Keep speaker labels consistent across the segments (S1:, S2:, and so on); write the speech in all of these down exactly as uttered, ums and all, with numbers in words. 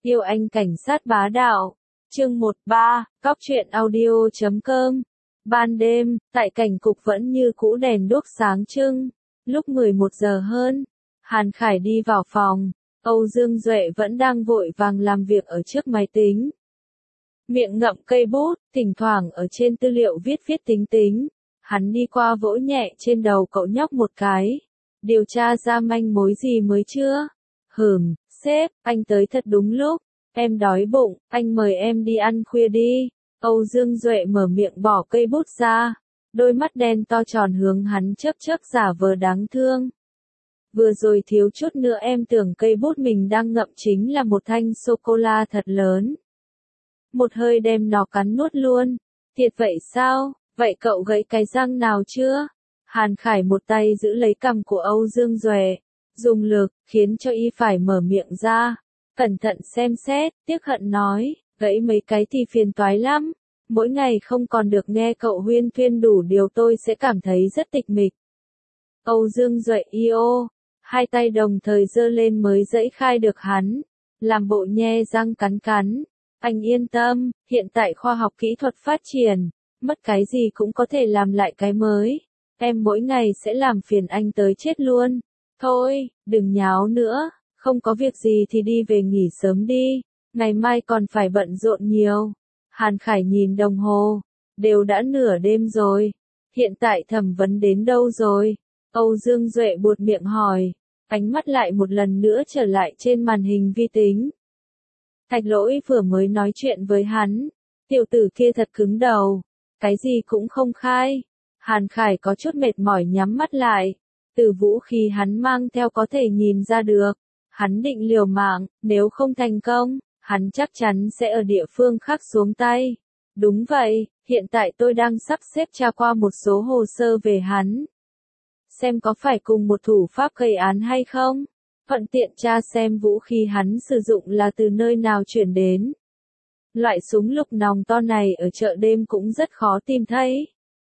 S1: Yêu anh cảnh sát bá đạo. Chương một ba, Cóc truyện audio chấm com. Ban đêm, tại cảnh cục vẫn như cũ đèn đuốc sáng trưng. Lúc mười một giờ hơn, Hàn Khải đi vào phòng, Âu Dương Duệ vẫn đang vội vàng làm việc ở trước máy tính. Miệng ngậm cây bút, thỉnh thoảng ở trên tư liệu viết viết tính tính. Hắn đi qua vỗ nhẹ trên đầu cậu nhóc một cái. Điều tra ra manh mối gì mới chưa? Hừm, sếp, anh tới thật đúng lúc. Em đói bụng, anh mời em đi ăn khuya đi. Âu Dương Duệ mở miệng bỏ cây bút ra. Đôi mắt đen to tròn hướng hắn chớp chớp giả vờ đáng thương. Vừa rồi thiếu chút nữa em tưởng cây bút mình đang ngậm chính là một thanh sô-cô-la thật lớn. Một hơi đem nó cắn nuốt luôn. Thiệt vậy sao? Vậy cậu gãy cái răng nào chưa? Hàn Khải một tay giữ lấy cằm của Âu Dương Duệ, dùng lực, khiến cho y phải mở miệng ra. Cẩn thận xem xét, tiếc hận nói, gãy mấy cái thì phiền toái lắm. Mỗi ngày không còn được nghe cậu huyên thuyên đủ điều tôi sẽ cảm thấy rất tịch mịch. Âu Dương Duệ yêu, hai tay đồng thời giơ lên mới dẫy khai được hắn, làm bộ nhe răng cắn cắn. Anh yên tâm, hiện tại khoa học kỹ thuật phát triển, mất cái gì cũng có thể làm lại cái mới. Em mỗi ngày sẽ làm phiền anh tới chết luôn. Thôi, đừng nháo nữa, không có việc gì thì đi về nghỉ sớm đi, ngày mai còn phải bận rộn nhiều. Hàn Khải nhìn đồng hồ, đều đã nửa đêm rồi, hiện tại thẩm vấn đến đâu rồi? Âu Dương Duệ buột miệng hỏi, ánh mắt lại một lần nữa trở lại trên màn hình vi tính. Thạch Lỗi vừa mới nói chuyện với hắn, tiểu tử kia thật cứng đầu, cái gì cũng không khai. Hàn Khải có chút mệt mỏi nhắm mắt lại, từ vũ khí hắn mang theo có thể nhìn ra được, hắn định liều mạng, nếu không thành công, hắn chắc chắn sẽ ở địa phương khác xuống tay. Đúng vậy, hiện tại tôi đang sắp xếp tra qua một số hồ sơ về hắn. Xem có phải cùng một thủ pháp gây án hay không, thuận tiện tra xem vũ khí hắn sử dụng là từ nơi nào chuyển đến. Loại súng lục nòng to này ở chợ đêm cũng rất khó tìm thấy.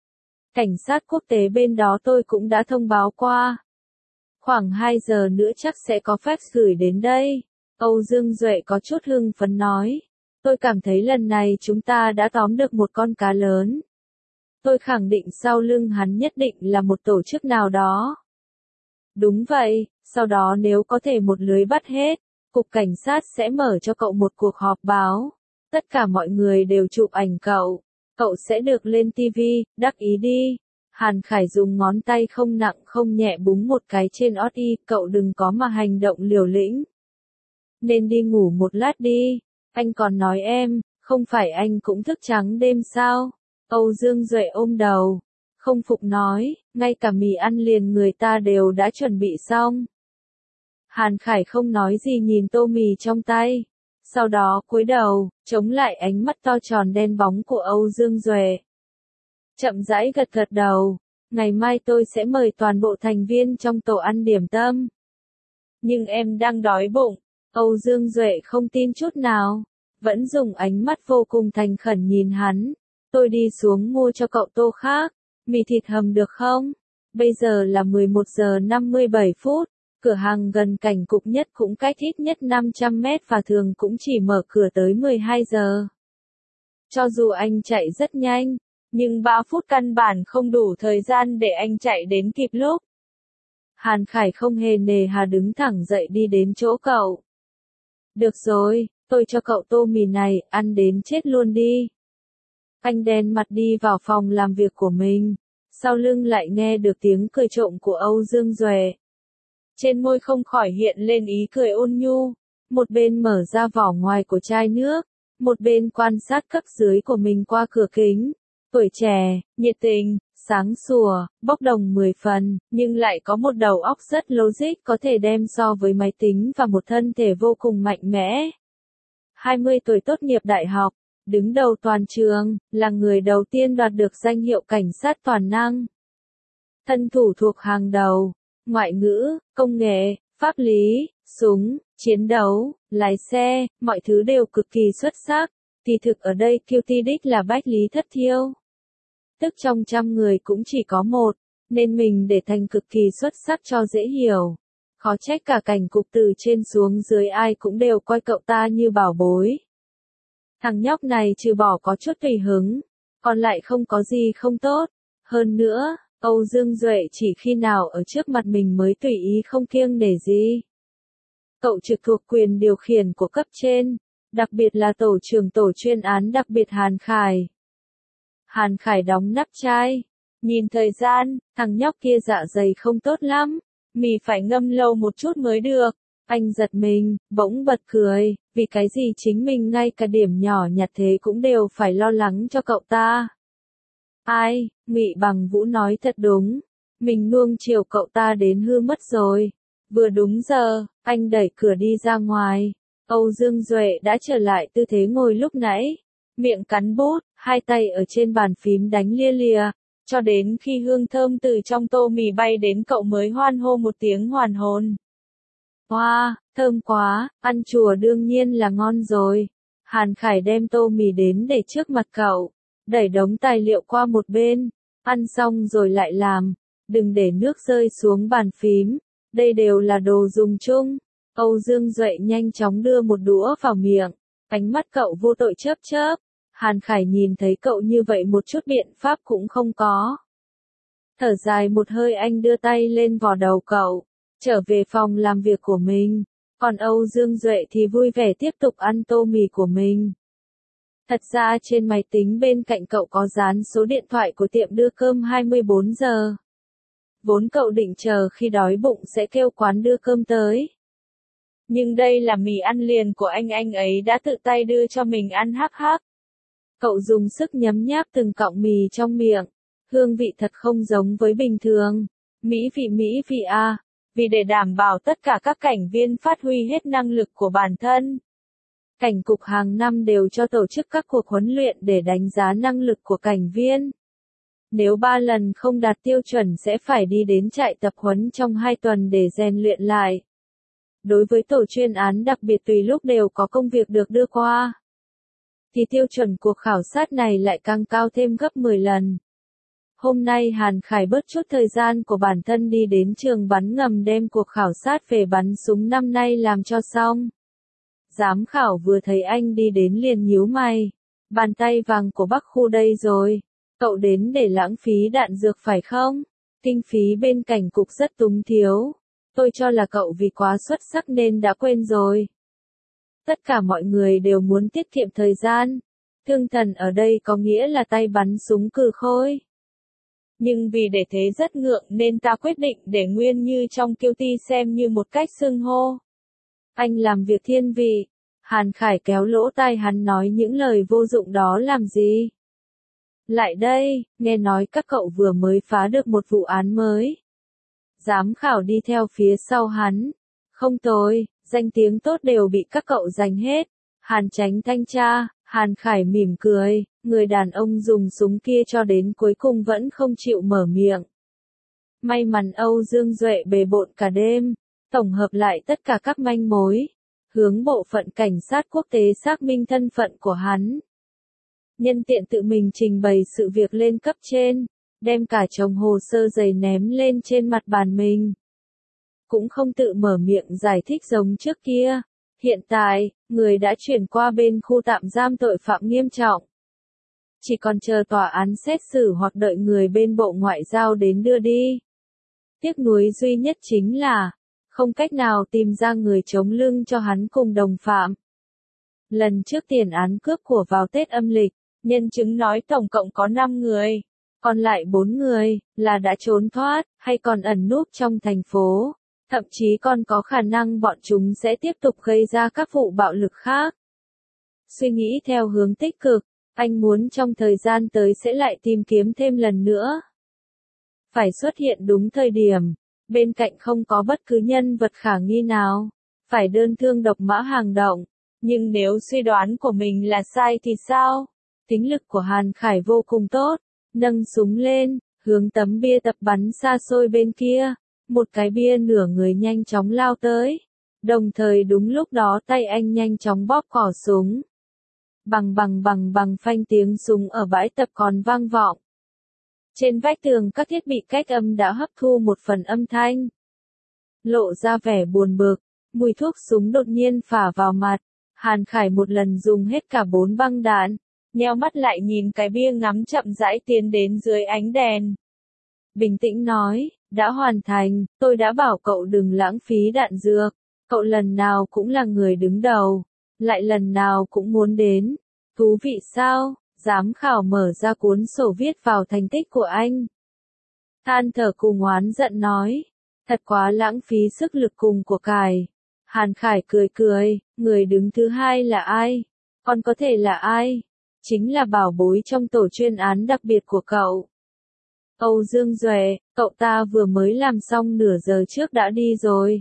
S1: Cảnh sát quốc tế bên đó tôi cũng đã thông báo qua. Khoảng hai giờ nữa chắc sẽ có fax gửi đến đây. Âu Dương Duệ có chút hưng phấn nói. Tôi cảm thấy lần này chúng ta đã tóm được một con cá lớn. Tôi khẳng định sau lưng hắn nhất định là một tổ chức nào đó. Đúng vậy, sau đó nếu có thể một lưới bắt hết, cục cảnh sát sẽ mở cho cậu một cuộc họp báo. Tất cả mọi người đều chụp ảnh cậu. Cậu sẽ được lên ti vi, đắc ý đi. Hàn Khải dùng ngón tay không nặng không nhẹ búng một cái trên ót y, cậu đừng có mà hành động liều lĩnh. Nên đi ngủ một lát đi. Anh còn nói em, không phải anh cũng thức trắng đêm sao? Âu Dương Duệ ôm đầu, không phục nói, ngay cả mì ăn liền người ta đều đã chuẩn bị xong. Hàn Khải không nói gì nhìn tô mì trong tay. Sau đó cúi đầu, chống lại ánh mắt to tròn đen bóng của Âu Dương Duệ. Chậm rãi gật gật đầu, ngày mai tôi sẽ mời toàn bộ thành viên trong tổ ăn điểm tâm. Nhưng em đang đói bụng, Âu Dương Duệ không tin chút nào, vẫn dùng ánh mắt vô cùng thành khẩn nhìn hắn. Tôi đi xuống mua cho cậu tô khác, mì thịt hầm được không? Bây giờ là mười một giờ năm mươi bảy phút. Cửa hàng gần cảnh cục nhất cũng cách ít nhất năm trăm mét và thường cũng chỉ mở cửa tới mười hai giờ. Cho dù anh chạy rất nhanh, nhưng ba phút căn bản không đủ thời gian để anh chạy đến kịp lúc. Hàn Khải không hề nề hà đứng thẳng dậy đi đến chỗ cậu. Được rồi, tôi cho cậu tô mì này, ăn đến chết luôn đi. Anh đen mặt đi vào phòng làm việc của mình, sau lưng lại nghe được tiếng cười trộm của Âu Dương Duệ. Trên môi không khỏi hiện lên ý cười ôn nhu, một bên mở ra vỏ ngoài của chai nước, một bên quan sát cấp dưới của mình qua cửa kính. Tuổi trẻ, nhiệt tình, sáng sủa, bốc đồng mười phần, nhưng lại có một đầu óc rất logic có thể đem so với máy tính và một thân thể vô cùng mạnh mẽ. hai mươi tuổi tốt nghiệp đại học, đứng đầu toàn trường, là người đầu tiên đoạt được danh hiệu cảnh sát toàn năng. Thân thủ thuộc hàng đầu. Ngoại ngữ, công nghệ, pháp lý, súng, chiến đấu, lái xe, mọi thứ đều cực kỳ xuất sắc. Thì thực ở đây kiêu ti đích là Bách Lý Thất Thiêu. Tức trong trăm người cũng chỉ có một, nên mình để thành cực kỳ xuất sắc cho dễ hiểu. Khó trách cả cảnh cục từ trên xuống dưới ai cũng đều coi cậu ta như bảo bối. Thằng nhóc này trừ bỏ có chút tùy hứng, còn lại không có gì không tốt. Hơn nữa, Âu Dương Duệ chỉ khi nào ở trước mặt mình mới tùy ý không kiêng nể gì. Cậu trực thuộc quyền điều khiển của cấp trên, đặc biệt là tổ trưởng tổ chuyên án đặc biệt Hàn Khải. Hàn Khải đóng nắp chai, nhìn thời gian, thằng nhóc kia dạ dày không tốt lắm, mì phải ngâm lâu một chút mới được. Anh giật mình, bỗng bật cười, vì cái gì chính mình ngay cả điểm nhỏ nhặt thế cũng đều phải lo lắng cho cậu ta. Ai, Ngụy Bằng Vũ nói thật đúng, mình nuông chiều cậu ta đến hư mất rồi. Vừa đúng giờ, anh đẩy cửa đi ra ngoài, Âu Dương Duệ đã trở lại tư thế ngồi lúc nãy, miệng cắn bút, hai tay ở trên bàn phím đánh lia lìa, cho đến khi hương thơm từ trong tô mì bay đến cậu mới hoan hô một tiếng hoàn hồn. Wow, thơm quá, ăn chùa đương nhiên là ngon rồi. Hàn Khải đem tô mì đến để trước mặt cậu, đẩy đống tài liệu qua một bên, ăn xong rồi lại làm, đừng để nước rơi xuống bàn phím, đây đều là đồ dùng chung. Âu Dương Duệ nhanh chóng đưa một đũa vào miệng, ánh mắt cậu vô tội chớp chớp, Hàn Khải nhìn thấy cậu như vậy một chút biện pháp cũng không có. Thở dài một hơi anh đưa tay lên vò đầu cậu, trở về phòng làm việc của mình, còn Âu Dương Duệ thì vui vẻ tiếp tục ăn tô mì của mình. Thật ra trên máy tính bên cạnh cậu có dán số điện thoại của tiệm đưa cơm hai mươi bốn giờ. Vốn cậu định chờ khi đói bụng sẽ kêu quán đưa cơm tới. Nhưng đây là mì ăn liền của anh anh ấy đã tự tay đưa cho mình ăn hắc hắc. Cậu dùng sức nhấm nháp từng cọng mì trong miệng, hương vị thật không giống với bình thường. Mỹ vị Mỹ vị a, vì để đảm bảo tất cả các cảnh viên phát huy hết năng lực của bản thân. Cảnh cục hàng năm đều cho tổ chức các cuộc huấn luyện để đánh giá năng lực của cảnh viên. Nếu ba lần không đạt tiêu chuẩn sẽ phải đi đến trại tập huấn trong hai tuần để rèn luyện lại. Đối với tổ chuyên án đặc biệt tùy lúc đều có công việc được đưa qua, thì tiêu chuẩn cuộc khảo sát này lại càng cao thêm gấp mười lần. Hôm nay Hàn Khải bớt chút thời gian của bản thân đi đến trường bắn ngầm đem cuộc khảo sát về bắn súng năm nay làm cho xong. Giám khảo vừa thấy anh đi đến liền nhíu mày. Bàn tay vàng của Bắc khu đây rồi. Cậu đến để lãng phí đạn dược phải không? Kinh phí bên cảnh cục rất túng thiếu. Tôi cho là cậu vì quá xuất sắc nên đã quên rồi. Tất cả mọi người đều muốn tiết kiệm thời gian. Thương thần ở đây có nghĩa là tay bắn súng cừ khôi. Nhưng vì để thế rất ngượng nên ta quyết định để nguyên như trong kiêu ti xem như một cách xưng hô. Anh làm việc thiên vị. Hàn Khải kéo lỗ tai hắn nói những lời vô dụng đó làm gì? Lại đây, nghe nói các cậu vừa mới phá được một vụ án mới. Giám khảo đi theo phía sau hắn. Không tồi, danh tiếng tốt đều bị các cậu giành hết. Hàn Chánh thanh tra, Hàn Khải mỉm cười, người đàn ông dùng súng kia cho đến cuối cùng vẫn không chịu mở miệng. May mắn Âu Dương Duệ bề bộn cả đêm, tổng hợp lại tất cả các manh mối, hướng bộ phận cảnh sát quốc tế xác minh thân phận của hắn. Nhân tiện tự mình trình bày sự việc lên cấp trên, đem cả chồng hồ sơ dày ném lên trên mặt bàn mình. Cũng không tự mở miệng giải thích giống trước kia. Hiện tại, người đã chuyển qua bên khu tạm giam tội phạm nghiêm trọng. Chỉ còn chờ tòa án xét xử hoặc đợi người bên Bộ Ngoại giao đến đưa đi. Tiếc nuối duy nhất chính là, không cách nào tìm ra người chống lưng cho hắn cùng đồng phạm. Lần trước tiền án cướp của vào Tết âm lịch, nhân chứng nói tổng cộng có năm người, còn lại bốn người, là đã trốn thoát, hay còn ẩn núp trong thành phố. Thậm chí còn có khả năng bọn chúng sẽ tiếp tục gây ra các vụ bạo lực khác. Suy nghĩ theo hướng tích cực, anh muốn trong thời gian tới sẽ lại tìm kiếm thêm lần nữa. Phải xuất hiện đúng thời điểm, bên cạnh không có bất cứ nhân vật khả nghi nào, phải đơn thương độc mã hàng động. Nhưng nếu suy đoán của mình là sai thì sao? Tính lực của Hàn Khải vô cùng tốt, nâng súng lên, hướng tấm bia tập bắn xa xôi bên kia. Một cái bia nửa người nhanh chóng lao tới. Đồng thời đúng lúc đó tay anh nhanh chóng bóp cò súng. Bằng bằng bằng bằng phanh tiếng súng ở bãi tập còn vang vọng. Trên vách tường các thiết bị cách âm đã hấp thu một phần âm thanh. lộ ra vẻ buồn bực, mùi thuốc súng đột nhiên phả vào mặt. Hàn Khải một lần dùng hết cả bốn băng đạn, nheo mắt lại nhìn cái bia ngắm chậm rãi tiến đến dưới ánh đèn. Bình tĩnh nói, đã hoàn thành, tôi đã bảo cậu đừng lãng phí đạn dược, cậu lần nào cũng là người đứng đầu, lại lần nào cũng muốn đến. Thú vị sao? Giám khảo mở ra cuốn sổ viết vào thành tích của anh. Than thở cùng oán giận nói, thật quá lãng phí sức lực cùng của cải. Hàn Khải cười cười, người đứng thứ hai là ai? Còn có thể là ai? Chính là bảo bối trong tổ chuyên án đặc biệt của cậu. Âu Dương Duệ, cậu ta vừa mới làm xong nửa giờ trước đã đi rồi.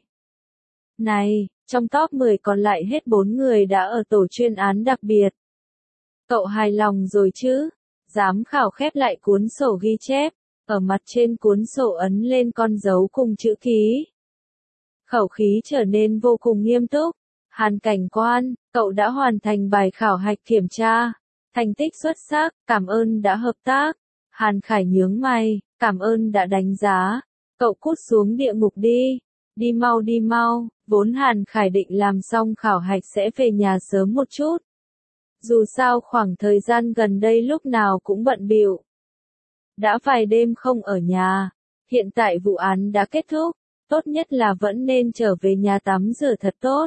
S1: Này, trong top mười còn lại hết bốn người đã ở tổ chuyên án đặc biệt. Cậu hài lòng rồi chứ? Giám khảo khép lại cuốn sổ ghi chép, ở mặt trên cuốn sổ ấn lên con dấu cùng chữ ký. Khẩu khí trở nên vô cùng nghiêm túc. Hàn cảnh quan, cậu đã hoàn thành bài khảo hạch kiểm tra. Thành tích xuất sắc, cảm ơn đã hợp tác. Hàn Khải nhướng mày, cảm ơn đã đánh giá. Cậu cút xuống địa ngục đi. Đi mau đi mau, vốn Hàn Khải định làm xong khảo hạch sẽ về nhà sớm một chút. Dù sao khoảng thời gian gần đây lúc nào cũng bận bịu. Đã vài đêm không ở nhà. Hiện tại vụ án đã kết thúc. Tốt nhất là vẫn nên trở về nhà tắm rửa thật tốt.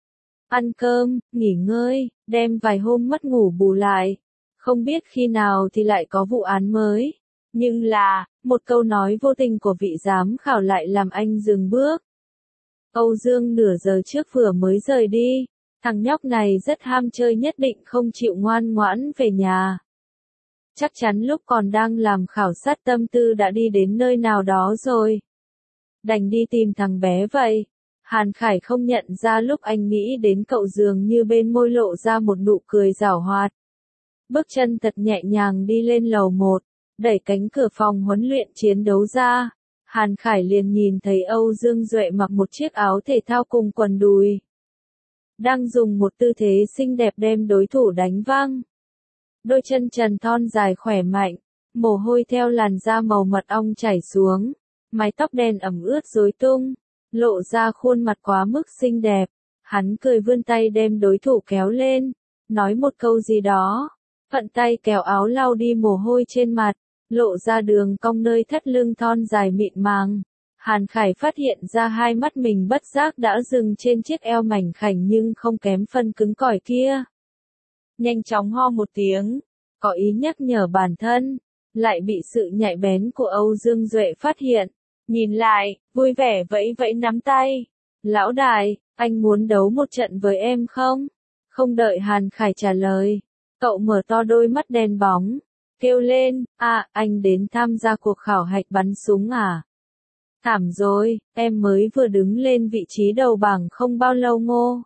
S1: Ăn cơm, nghỉ ngơi, đem vài hôm mất ngủ bù lại. Không biết khi nào thì lại có vụ án mới. Nhưng là, một câu nói vô tình của vị giám khảo lại làm anh dừng bước. Âu Dương nửa giờ trước vừa mới rời đi. Thằng nhóc này rất ham chơi, nhất định không chịu ngoan ngoãn về nhà. Chắc chắn lúc còn đang làm khảo sát tâm tư đã đi đến nơi nào đó rồi. Đành đi tìm thằng bé vậy. Hàn Khải không nhận ra lúc anh nghĩ đến cậu dường như bên môi lộ ra một nụ cười giảo hoạt. Bước chân thật nhẹ nhàng đi lên lầu một, đẩy cánh cửa phòng huấn luyện chiến đấu ra. Hàn Khải liền nhìn thấy Âu Dương Duệ mặc một chiếc áo thể thao cùng quần đùi. Đang dùng một tư thế xinh đẹp đem đối thủ đánh văng. Đôi chân trần thon dài khỏe mạnh, mồ hôi theo làn da màu mật ong chảy xuống. Mái tóc đen ẩm ướt rối tung, lộ ra khuôn mặt quá mức xinh đẹp. Hắn cười vươn tay đem đối thủ kéo lên, nói một câu gì đó. Phận tay kéo áo lau đi mồ hôi trên mặt, lộ ra đường cong nơi thắt lưng thon dài mịn màng. Hàn Khải phát hiện ra hai mắt mình bất giác đã dừng trên chiếc eo mảnh khảnh nhưng không kém phân cứng cỏi kia. Nhanh chóng ho một tiếng, có ý nhắc nhở bản thân, lại bị sự nhạy bén của Âu Dương Duệ phát hiện. Nhìn lại, vui vẻ vẫy vẫy nắm tay. Lão đại, anh muốn đấu một trận với em không? Không đợi Hàn Khải trả lời, cậu mở to đôi mắt đen bóng, kêu lên, à, anh đến tham gia cuộc khảo hạch bắn súng à? Thảm rồi, em mới vừa đứng lên vị trí đầu bảng không bao lâu ngô.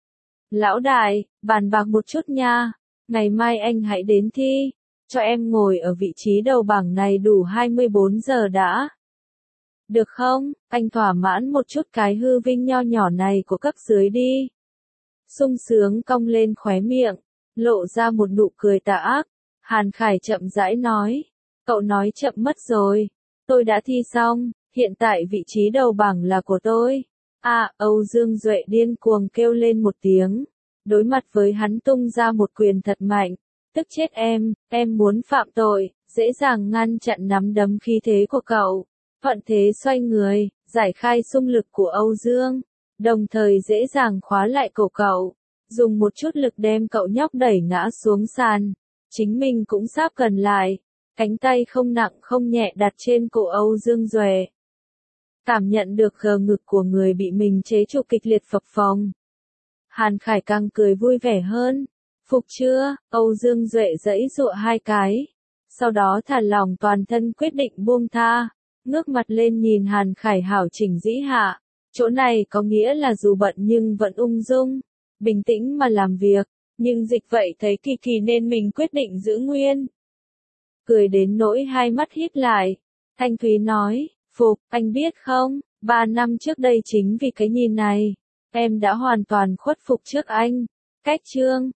S1: Lão đại, bàn bạc một chút nha, ngày mai anh hãy đến thi, cho em ngồi ở vị trí đầu bảng này đủ hai mươi bốn giờ đã. Được không, anh thỏa mãn một chút cái hư vinh nho nhỏ này của cấp dưới đi. Sung sướng cong lên khóe miệng, lộ ra một nụ cười tà ác. Hàn Khải chậm rãi nói, cậu nói chậm mất rồi, tôi đã thi xong, hiện tại vị trí đầu bảng là của tôi. À, Âu Dương Duệ điên cuồng kêu lên một tiếng, đối mặt với hắn tung ra một quyền thật mạnh, tức chết em, em muốn phạm tội, dễ dàng ngăn chặn nắm đấm khí thế của cậu. Thuận thế xoay người, giải khai xung lực của Âu Dương, đồng thời dễ dàng khóa lại cổ cậu, dùng một chút lực đem cậu nhóc đẩy ngã xuống sàn. Chính mình cũng sáp gần lại, cánh tay không nặng không nhẹ đặt trên cổ Âu Dương Duệ. Cảm nhận được gờ ngực của người bị mình chế trụ kịch liệt phập phồng. Hàn Khải càng cười vui vẻ hơn. Phục chưa? Âu Dương Duệ giãy giụa hai cái. Sau đó thả lỏng toàn thân quyết định buông tha. Ngước mặt lên nhìn Hàn Khải hảo chỉnh dĩ hạ. Chỗ này có nghĩa là dù bận nhưng vẫn ung dung, bình tĩnh mà làm việc. Nhưng dịch vậy thấy kỳ kỳ nên mình quyết định giữ nguyên. Cười đến nỗi hai mắt híp lại. Thanh Thúy nói, Phục, anh biết không, ba năm trước đây chính vì cái nhìn này, em đã hoàn toàn khuất phục trước anh. Cách chương,